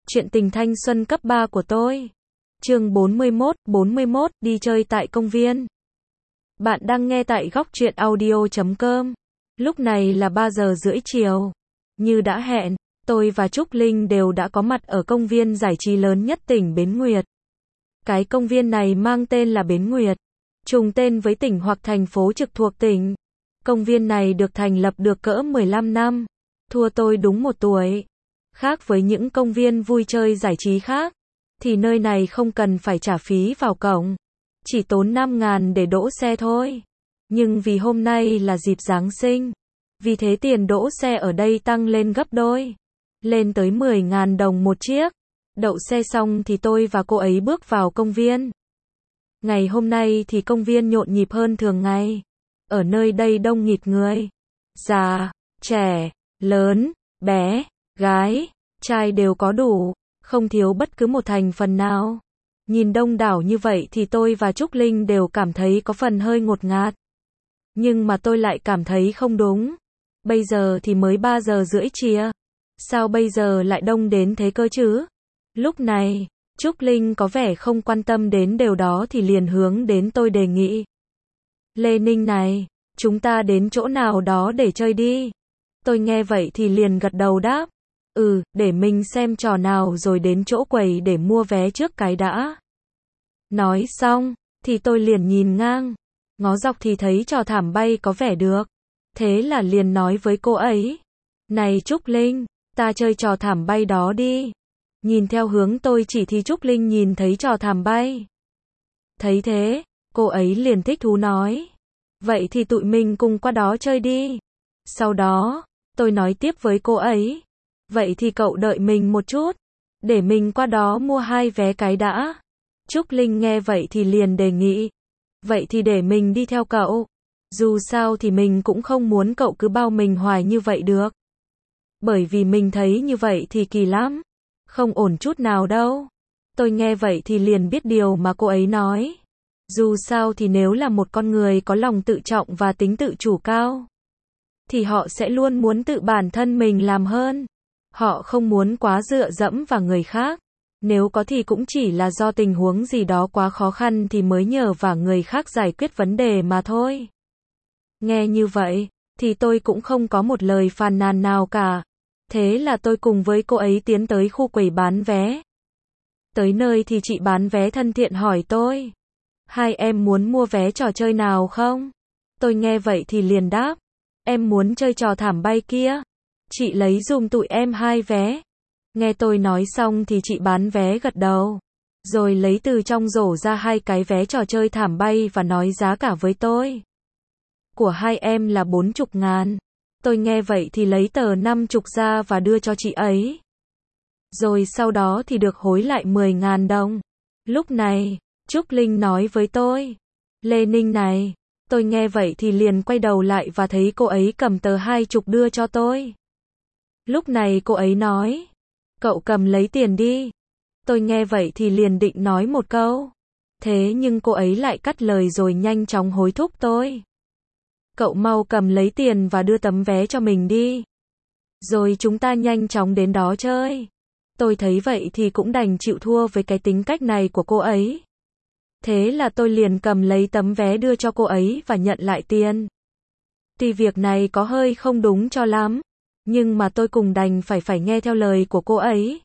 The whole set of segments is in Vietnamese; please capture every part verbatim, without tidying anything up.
Chuyện tình thanh xuân cấp ba của tôi. Chương bốn mươi mốt, bốn mươi mốt, đi chơi tại công viên. Bạn đang nghe tại góc truyện audio chấm com. Lúc này là ba giờ rưỡi chiều. Như đã hẹn, tôi và Trúc Linh đều đã có mặt ở công viên giải trí lớn nhất tỉnh Bến Nguyệt. Cái công viên này mang tên là Bến Nguyệt, trùng tên với tỉnh hoặc thành phố trực thuộc tỉnh. Công viên này được thành lập được cỡ mười lăm năm, thua tôi đúng một tuổi. Khác với những công viên vui chơi giải trí khác, thì nơi này không cần phải trả phí vào cổng, chỉ tốn năm ngàn để đỗ xe thôi. Nhưng vì hôm nay là dịp Giáng sinh, vì thế tiền đỗ xe ở đây tăng lên gấp đôi, lên tới mười ngàn đồng một chiếc. Đậu xe xong thì tôi và cô ấy bước vào công viên. Ngày hôm nay thì công viên nhộn nhịp hơn thường ngày. Ở nơi đây đông nghịt người, già, trẻ, lớn, bé, gái, trai đều có đủ, không thiếu bất cứ một thành phần nào. Nhìn đông đảo như vậy thì tôi và Trúc Linh đều cảm thấy có phần hơi ngột ngạt. Nhưng mà tôi lại cảm thấy không đúng. Bây giờ thì mới ba giờ rưỡi chiều. Sao bây giờ lại đông đến thế cơ chứ? Lúc này, Trúc Linh có vẻ không quan tâm đến điều đó thì liền hướng đến tôi đề nghị. Lê Ninh này, chúng ta đến chỗ nào đó để chơi đi. Tôi nghe vậy thì liền gật đầu đáp. Ừ, để mình xem trò nào rồi đến chỗ quầy để mua vé trước cái đã. Nói xong, thì tôi liền nhìn ngang, ngó dọc thì thấy trò thảm bay có vẻ được. Thế là liền nói với cô ấy. Này Trúc Linh, ta chơi trò thảm bay đó đi. Nhìn theo hướng tôi chỉ thì Trúc Linh nhìn thấy trò thảm bay. Thấy thế, cô ấy liền thích thú nói. Vậy thì tụi mình cùng qua đó chơi đi. Sau đó, tôi nói tiếp với cô ấy. Vậy thì cậu đợi mình một chút, để mình qua đó mua hai vé cái đã. Trúc Linh nghe vậy thì liền đề nghị. Vậy thì để mình đi theo cậu. Dù sao thì mình cũng không muốn cậu cứ bao mình hoài như vậy được. Bởi vì mình thấy như vậy thì kỳ lắm. Không ổn chút nào đâu. Tôi nghe vậy thì liền biết điều mà cô ấy nói. Dù sao thì nếu là một con người có lòng tự trọng và tính tự chủ cao, thì họ sẽ luôn muốn tự bản thân mình làm hơn. Họ không muốn quá dựa dẫm vào người khác. Nếu có thì cũng chỉ là do tình huống gì đó quá khó khăn thì mới nhờ vào người khác giải quyết vấn đề mà thôi. Nghe như vậy, thì tôi cũng không có một lời phàn nàn nào cả. Thế là tôi cùng với cô ấy tiến tới khu quầy bán vé. Tới nơi thì chị bán vé thân thiện hỏi tôi. Hai em muốn mua vé trò chơi nào không? Tôi nghe vậy thì liền đáp. Em muốn chơi trò thảm bay kia. Chị lấy dùm tụi em hai vé. Nghe tôi nói xong thì chị bán vé gật đầu. Rồi lấy từ trong rổ ra hai cái vé trò chơi thảm bay và nói giá cả với tôi. Của hai em là bốn chục ngàn. Tôi nghe vậy thì lấy tờ năm chục ra và đưa cho chị ấy. Rồi sau đó thì được hối lại mười ngàn đồng. Lúc này, Trúc Linh nói với tôi. Lê Ninh này. Tôi nghe vậy thì liền quay đầu lại và thấy cô ấy cầm tờ hai chục đưa cho tôi. Lúc này cô ấy nói. Cậu cầm lấy tiền đi. Tôi nghe vậy thì liền định nói một câu. Thế nhưng cô ấy lại cắt lời rồi nhanh chóng hối thúc tôi. Cậu mau cầm lấy tiền và đưa tấm vé cho mình đi. Rồi chúng ta nhanh chóng đến đó chơi. Tôi thấy vậy thì cũng đành chịu thua với cái tính cách này của cô ấy. Thế là tôi liền cầm lấy tấm vé đưa cho cô ấy và nhận lại tiền. Tuy việc này có hơi không đúng cho lắm, nhưng mà tôi cùng đành phải phải nghe theo lời của cô ấy.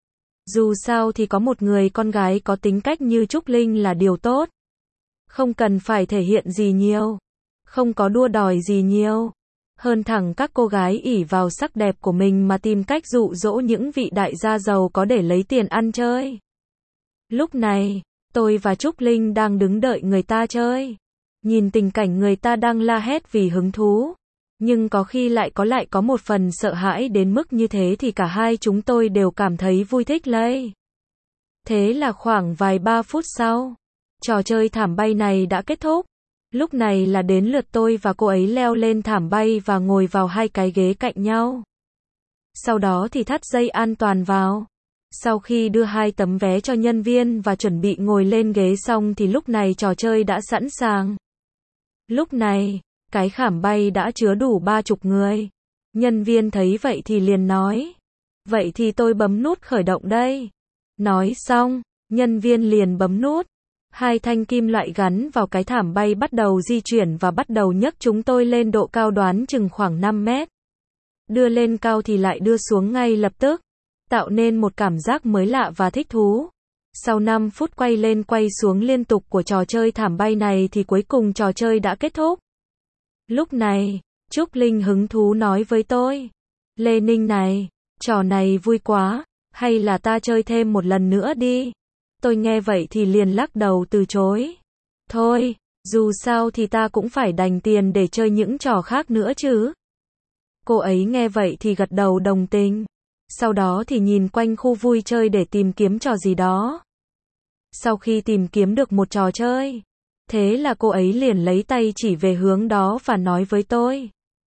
Dù sao thì có một người con gái có tính cách như Trúc Linh là điều tốt. Không cần phải thể hiện gì nhiều. Không có đua đòi gì nhiều. Hơn thẳng các cô gái ỷ vào sắc đẹp của mình mà tìm cách dụ dỗ những vị đại gia giàu có để lấy tiền ăn chơi. Lúc này, tôi và Trúc Linh đang đứng đợi người ta chơi. Nhìn tình cảnh người ta đang la hét vì hứng thú. Nhưng có khi lại có lại có một phần sợ hãi đến mức như thế thì cả hai chúng tôi đều cảm thấy vui thích lây. Thế là khoảng vài ba phút sau, trò chơi thảm bay này đã kết thúc. Lúc này là đến lượt tôi và cô ấy leo lên thảm bay và ngồi vào hai cái ghế cạnh nhau. Sau đó thì thắt dây an toàn vào. Sau khi đưa hai tấm vé cho nhân viên và chuẩn bị ngồi lên ghế xong thì lúc này trò chơi đã sẵn sàng. Lúc này, cái khảm bay đã chứa đủ ba chục người. Nhân viên thấy vậy thì liền nói. Vậy thì tôi bấm nút khởi động đây. Nói xong, nhân viên liền bấm nút. Hai thanh kim loại gắn vào cái thảm bay bắt đầu di chuyển và bắt đầu nhấc chúng tôi lên độ cao đoán chừng khoảng năm mét. Đưa lên cao thì lại đưa xuống ngay lập tức, tạo nên một cảm giác mới lạ và thích thú. Sau năm phút quay lên quay xuống liên tục của trò chơi thảm bay này thì cuối cùng trò chơi đã kết thúc. Lúc này, Trúc Linh hứng thú nói với tôi. Lê Ninh này, trò này vui quá, hay là ta chơi thêm một lần nữa đi. Tôi nghe vậy thì liền lắc đầu từ chối. Thôi, dù sao thì ta cũng phải dành tiền để chơi những trò khác nữa chứ. Cô ấy nghe vậy thì gật đầu đồng tình. Sau đó thì nhìn quanh khu vui chơi để tìm kiếm trò gì đó. Sau khi tìm kiếm được một trò chơi, thế là cô ấy liền lấy tay chỉ về hướng đó và nói với tôi.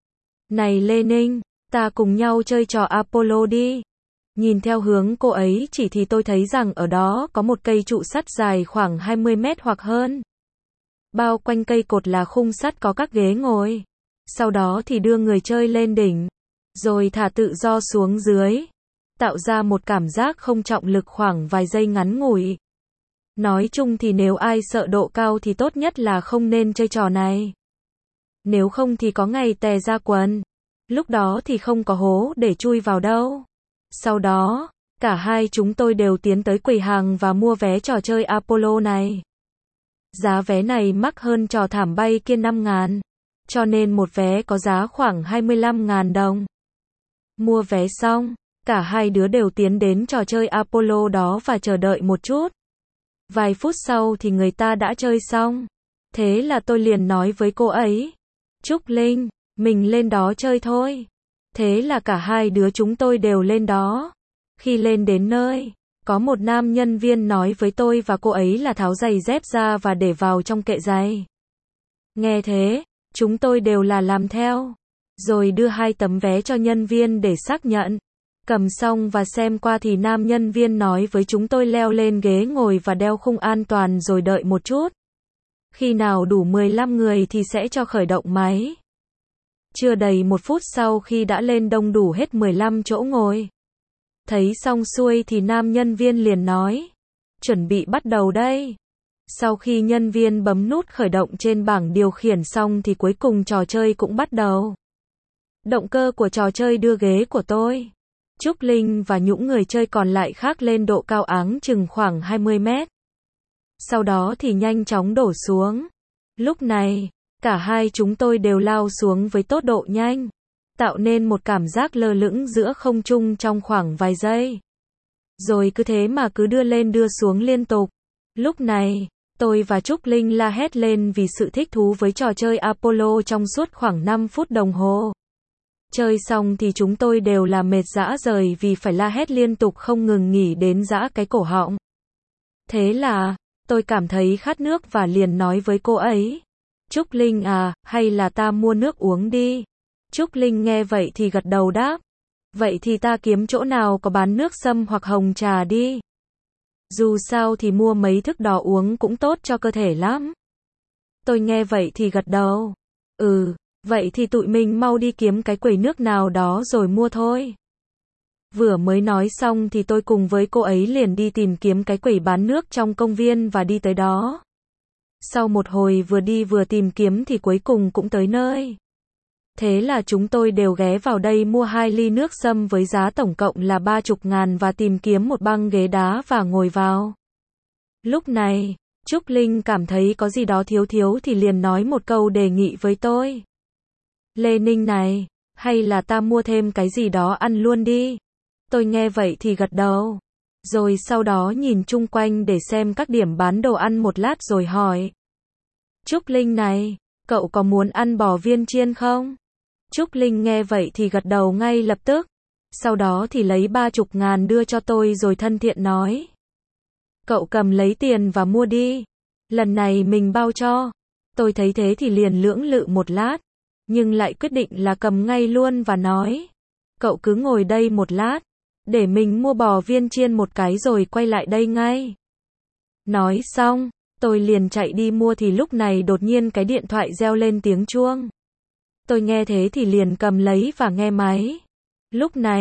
Này Lê Ninh, ta cùng nhau chơi trò Apollo đi. Nhìn theo hướng cô ấy chỉ thì tôi thấy rằng ở đó có một cây trụ sắt dài khoảng hai mươi mét hoặc hơn. Bao quanh cây cột là khung sắt có các ghế ngồi. Sau đó thì đưa người chơi lên đỉnh, rồi thả tự do xuống dưới, tạo ra một cảm giác không trọng lực khoảng vài giây ngắn ngủi. Nói chung thì nếu ai sợ độ cao thì tốt nhất là không nên chơi trò này. Nếu không thì có ngày tè ra quần. Lúc đó thì không có hố để chui vào đâu. Sau đó, cả hai chúng tôi đều tiến tới quầy hàng và mua vé trò chơi Apollo này. Giá vé này mắc hơn trò thảm bay kia năm ngàn. Cho nên một vé có giá khoảng hai mươi lăm ngàn đồng. Mua vé xong, cả hai đứa đều tiến đến trò chơi Apollo đó và chờ đợi một chút. Vài phút sau thì người ta đã chơi xong. Thế là tôi liền nói với cô ấy. Trúc Linh, mình lên đó chơi thôi. Thế là cả hai đứa chúng tôi đều lên đó. Khi lên đến nơi, có một nam nhân viên nói với tôi và cô ấy là tháo giày dép ra và để vào trong kệ giày. Nghe thế, chúng tôi đều là làm theo. Rồi đưa hai tấm vé cho nhân viên để xác nhận. Cầm xong và xem qua thì nam nhân viên nói với chúng tôi leo lên ghế ngồi và đeo khung an toàn rồi đợi một chút. Khi nào đủ mười lăm người thì sẽ cho khởi động máy. Chưa đầy một phút sau khi đã lên đông đủ hết mười lăm chỗ ngồi. Thấy xong xuôi thì nam nhân viên liền nói. Chuẩn bị bắt đầu đây. Sau khi nhân viên bấm nút khởi động trên bảng điều khiển xong thì cuối cùng trò chơi cũng bắt đầu. Động cơ của trò chơi đưa ghế của tôi, Trúc Linh và những người chơi còn lại khác lên độ cao áng chừng khoảng hai mươi mét. Sau đó thì nhanh chóng đổ xuống. Lúc này, cả hai chúng tôi đều lao xuống với tốc độ nhanh, tạo nên một cảm giác lơ lửng giữa không trung trong khoảng vài giây. Rồi cứ thế mà cứ đưa lên đưa xuống liên tục. Lúc này, tôi và Trúc Linh la hét lên vì sự thích thú với trò chơi Apollo trong suốt khoảng năm phút đồng hồ. Chơi xong thì chúng tôi đều là mệt rã rời vì phải la hét liên tục không ngừng nghỉ đến rã cái cổ họng. Thế là, tôi cảm thấy khát nước và liền nói với cô ấy. Trúc Linh à, hay là ta mua nước uống đi. Trúc Linh nghe vậy thì gật đầu đáp. Vậy thì ta kiếm chỗ nào có bán nước sâm hoặc hồng trà đi. Dù sao thì mua mấy thức đỏ uống cũng tốt cho cơ thể lắm. Tôi nghe vậy thì gật đầu. Ừ, vậy thì tụi mình mau đi kiếm cái quầy nước nào đó rồi mua thôi. Vừa mới nói xong thì tôi cùng với cô ấy liền đi tìm kiếm cái quầy bán nước trong công viên và đi tới đó. Sau một hồi vừa đi vừa tìm kiếm thì cuối cùng cũng tới nơi. Thế là chúng tôi đều ghé vào đây mua hai ly nước sâm với giá tổng cộng là ba chục ngàn và tìm kiếm một băng ghế đá và ngồi vào. Lúc này, Trúc Linh cảm thấy có gì đó thiếu thiếu thì liền nói một câu đề nghị với tôi. Lê Ninh này, hay là ta mua thêm cái gì đó ăn luôn đi. Tôi nghe vậy thì gật đầu. Rồi sau đó nhìn chung quanh để xem các điểm bán đồ ăn một lát rồi hỏi. Trúc Linh này, cậu có muốn ăn bò viên chiên không? Trúc Linh nghe vậy thì gật đầu ngay lập tức. Sau đó thì lấy ba chục ngàn đưa cho tôi rồi thân thiện nói. Cậu cầm lấy tiền và mua đi. Lần này mình bao cho. Tôi thấy thế thì liền lưỡng lự một lát. Nhưng lại quyết định là cầm ngay luôn và nói. Cậu cứ ngồi đây một lát. Để mình mua bò viên chiên một cái rồi quay lại đây ngay. Nói xong, tôi liền chạy đi mua thì lúc này đột nhiên cái điện thoại reo lên tiếng chuông. Tôi nghe thế thì liền cầm lấy và nghe máy. Lúc này,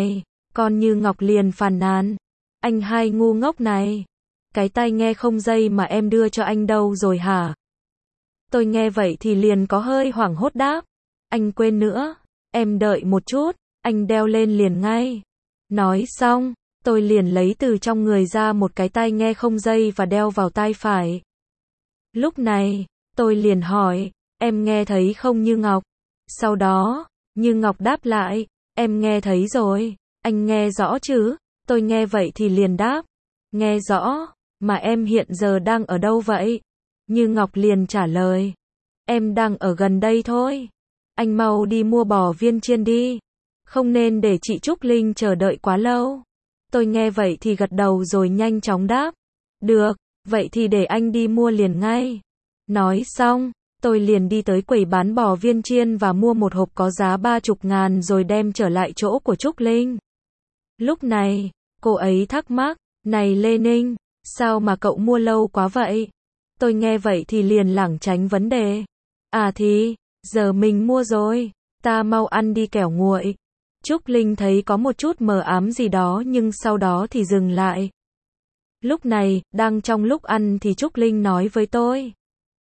Con Như Ngọc liền phàn nàn. Anh hai ngu ngốc này. Cái tai nghe không dây mà em đưa cho anh đâu rồi hả? Tôi nghe vậy thì liền có hơi hoảng hốt đáp. Anh quên nữa. Em đợi một chút. Anh đeo lên liền ngay. Nói xong, tôi liền lấy từ trong người ra một cái tai nghe không dây và đeo vào tai phải. Lúc này, tôi liền hỏi, em nghe thấy không Như Ngọc? Sau đó, Như Ngọc đáp lại, em nghe thấy rồi, anh nghe rõ chứ? Tôi nghe vậy thì liền đáp, nghe rõ, mà em hiện giờ đang ở đâu vậy? Như Ngọc liền trả lời, em đang ở gần đây thôi. Anh mau đi mua bò viên chiên đi, không nên để chị Trúc Linh chờ đợi quá lâu. Tôi nghe vậy thì gật đầu rồi nhanh chóng đáp, được, vậy thì để anh đi mua liền ngay. Nói xong, tôi liền đi tới quầy bán bò viên chiên và mua một hộp có giá ba chục ngàn rồi đem trở lại chỗ của Trúc Linh. Lúc này, cô ấy thắc mắc, này Lê Ninh, sao mà cậu mua lâu quá vậy? Tôi nghe vậy thì liền lảng tránh vấn đề. À thì, giờ mình mua rồi, ta mau ăn đi kẻo nguội. Trúc Linh thấy có một chút mờ ám gì đó nhưng sau đó thì dừng lại. Lúc này, đang trong lúc ăn thì Trúc Linh nói với tôi.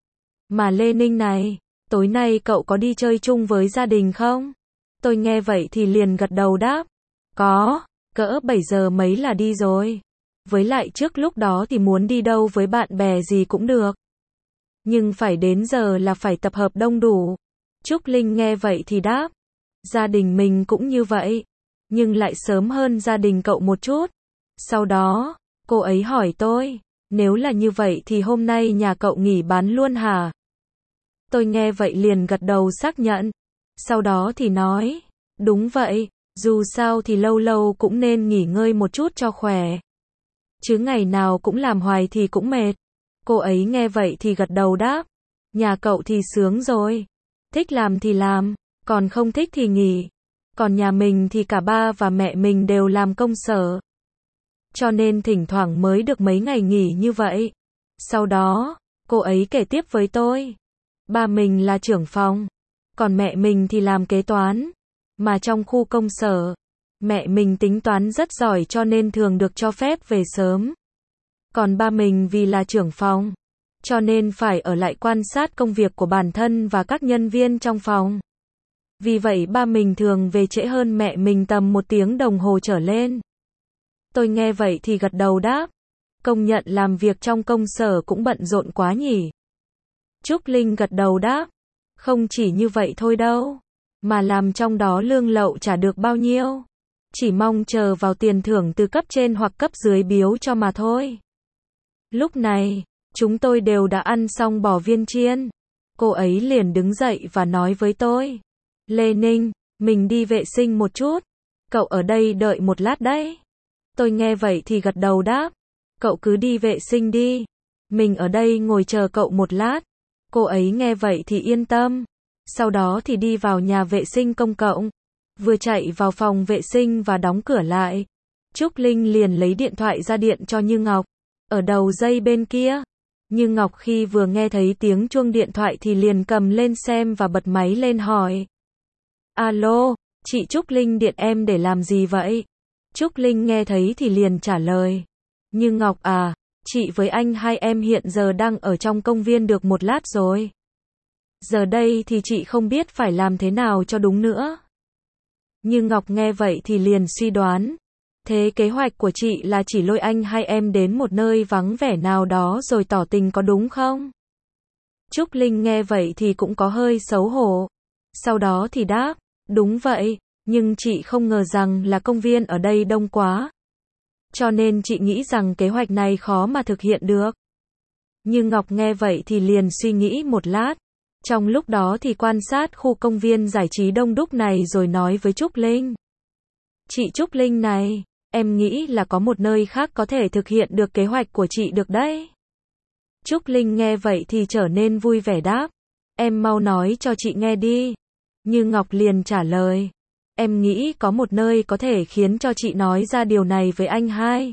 Mà Lê Ninh này, tối nay cậu có đi chơi chung với gia đình không? Tôi nghe vậy thì liền gật đầu đáp. Có, cỡ bảy giờ mấy là đi rồi. Với lại trước lúc đó thì muốn đi đâu với bạn bè gì cũng được. Nhưng phải đến giờ là phải tập hợp đông đủ. Trúc Linh nghe vậy thì đáp. Gia đình mình cũng như vậy. Nhưng lại sớm hơn gia đình cậu một chút. Sau đó, cô ấy hỏi tôi. Nếu là như vậy thì hôm nay nhà cậu nghỉ bán luôn hả? Tôi nghe vậy liền gật đầu xác nhận. Sau đó thì nói. Đúng vậy, dù sao thì lâu lâu cũng nên nghỉ ngơi một chút cho khỏe. Chứ ngày nào cũng làm hoài thì cũng mệt. Cô ấy nghe vậy thì gật đầu đáp. Nhà cậu thì sướng rồi. Thích làm thì làm, còn không thích thì nghỉ. Còn nhà mình thì cả ba và mẹ mình đều làm công sở. Cho nên thỉnh thoảng mới được mấy ngày nghỉ như vậy. Sau đó, cô ấy kể tiếp với tôi. Ba mình là trưởng phòng. Còn mẹ mình thì làm kế toán. Mà trong khu công sở, mẹ mình tính toán rất giỏi cho nên thường được cho phép về sớm. Còn ba mình vì là trưởng phòng, cho nên phải ở lại quan sát công việc của bản thân và các nhân viên trong phòng. Vì vậy ba mình thường về trễ hơn mẹ mình tầm một tiếng đồng hồ trở lên. Tôi nghe vậy thì gật đầu đáp. Công nhận làm việc trong công sở cũng bận rộn quá nhỉ. Trúc Linh gật đầu đáp. Không chỉ như vậy thôi đâu. Mà làm trong đó lương lậu trả được bao nhiêu. Chỉ mong chờ vào tiền thưởng từ cấp trên hoặc cấp dưới biếu cho mà thôi. Lúc này, chúng tôi đều đã ăn xong bò viên chiên. Cô ấy liền đứng dậy và nói với tôi. Lê Ninh, mình đi vệ sinh một chút. Cậu ở đây đợi một lát đấy. Tôi nghe vậy thì gật đầu đáp. Cậu cứ đi vệ sinh đi. Mình ở đây ngồi chờ cậu một lát. Cô ấy nghe vậy thì yên tâm. Sau đó thì đi vào nhà vệ sinh công cộng. Vừa chạy vào phòng vệ sinh và đóng cửa lại. Trúc Linh liền lấy điện thoại ra điện cho Như Ngọc. Ở đầu dây bên kia. Như Ngọc khi vừa nghe thấy tiếng chuông điện thoại thì liền cầm lên xem và bật máy lên hỏi. Alo, chị Trúc Linh điện em để làm gì vậy? Trúc Linh nghe thấy thì liền trả lời. Như Ngọc à, chị với anh hai em hiện giờ đang ở trong công viên được một lát rồi. Giờ đây thì chị không biết phải làm thế nào cho đúng nữa. Như Ngọc nghe vậy thì liền suy đoán. Thế kế hoạch của chị là chỉ lôi anh hai em đến một nơi vắng vẻ nào đó rồi tỏ tình có đúng không? Trúc Linh nghe vậy thì cũng có hơi xấu hổ. Sau đó thì đáp, đúng vậy, nhưng chị không ngờ rằng là công viên ở đây đông quá. Cho nên chị nghĩ rằng kế hoạch này khó mà thực hiện được. Như Ngọc nghe vậy thì liền suy nghĩ một lát. Trong lúc đó thì quan sát khu công viên giải trí đông đúc này rồi nói với Trúc Linh. Chị Trúc Linh này, em nghĩ là có một nơi khác có thể thực hiện được kế hoạch của chị được đấy. Trúc Linh nghe vậy thì trở nên vui vẻ đáp. Em mau nói cho chị nghe đi. Như Ngọc liền trả lời. Em nghĩ có một nơi có thể khiến cho chị nói ra điều này với anh hai.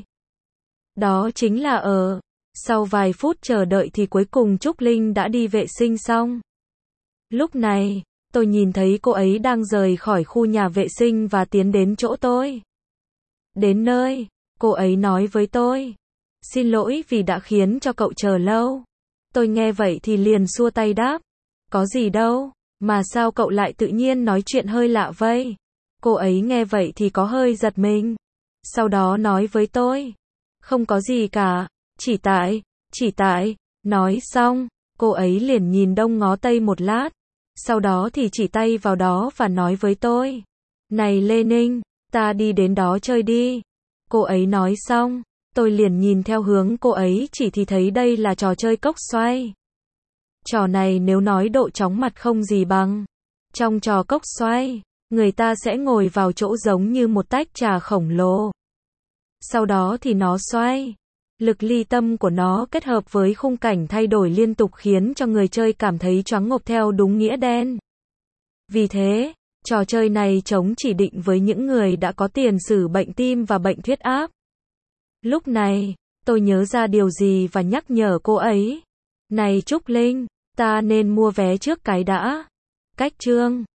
Đó chính là ở. Sau vài phút chờ đợi thì cuối cùng Trúc Linh đã đi vệ sinh xong. Lúc này, tôi nhìn thấy cô ấy đang rời khỏi khu nhà vệ sinh và tiến đến chỗ tôi. Đến nơi, cô ấy nói với tôi. Xin lỗi vì đã khiến cho cậu chờ lâu. Tôi nghe vậy thì liền xua tay đáp. Có gì đâu, mà sao cậu lại tự nhiên nói chuyện hơi lạ vậy? Cô ấy nghe vậy thì có hơi giật mình. Sau đó nói với tôi. Không có gì cả, chỉ tại, chỉ tại, nói xong, cô ấy liền nhìn đông ngó tây một lát. Sau đó thì chỉ tay vào đó và nói với tôi. Này Lê Ninh, ta đi đến đó chơi đi. Cô ấy nói xong, tôi liền nhìn theo hướng cô ấy chỉ thì thấy đây là trò chơi cốc xoay. Trò này nếu nói độ chóng mặt không gì bằng. Trong trò cốc xoay, người ta sẽ ngồi vào chỗ giống như một tách trà khổng lồ. Sau đó thì nó xoay. Lực ly tâm của nó kết hợp với khung cảnh thay đổi liên tục khiến cho người chơi cảm thấy choáng ngợp theo đúng nghĩa đen. Vì thế, trò chơi này chống chỉ định với những người đã có tiền sử bệnh tim và bệnh huyết áp. Lúc này, tôi nhớ ra điều gì và nhắc nhở cô ấy. Này Trúc Linh, ta nên mua vé trước cái đã. Cách chương